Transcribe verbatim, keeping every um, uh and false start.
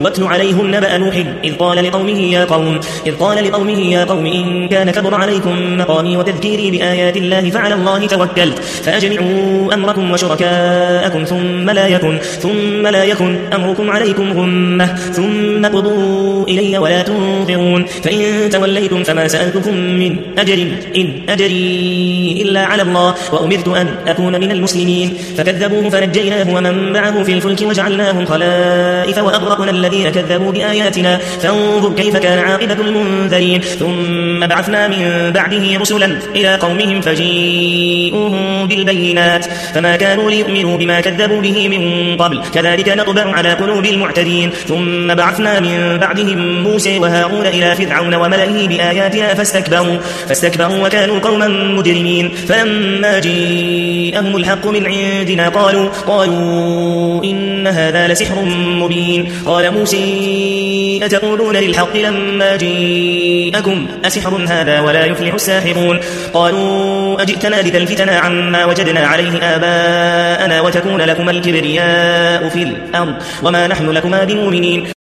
واتل عليهم نبأ نوح إذ قال لقومه يا قوم إذ قال لقومه يا قوم إن كان كبر عليكم مقامي وتذكيري بآيات الله فعلى الله توكلت فأجمعوا أمركم وشركاءكم ثم لا يكن ثم لا يكن أمركم عليكم غمة ثم قضوا إلي ولا تنظرون فإن توليتم فما سألتكم من أجر إن أجري إلا على الله وأمرت أن أكون من المسلمين فكذبوه فنجيناه ومن معه في الفلك وجعلناهم خلائف وأغرقنا الذين كذبوا بآياتنا فانظر كيف كان عاقبة المنذرين ثم بعثنا من بعده رسلا إلى قومهم فجيئوهم بالبينات فما كانوا ليؤمنوا بما كذبوا به من قبل كذلك نطبع على قلوب المعتدين ثم بعثنا من بعدهم موسى وهارون إلى فرعون وملئه بآياتنا فاستكبروا, فاستكبروا وكانوا قوما مجرمين فلما جاءهم الحق من عندنا قالوا, قالوا إن هذا لسحر مبين قال موسى أتقولون للحق لما جاءكم أسحر هذا ولا يفلح الساحرون قالوا أجئتنا لتلفتنا عما وجدنا عليه آباءنا وتكون لكما الكبرياء في الأرض وما نحن لكما بمؤمنين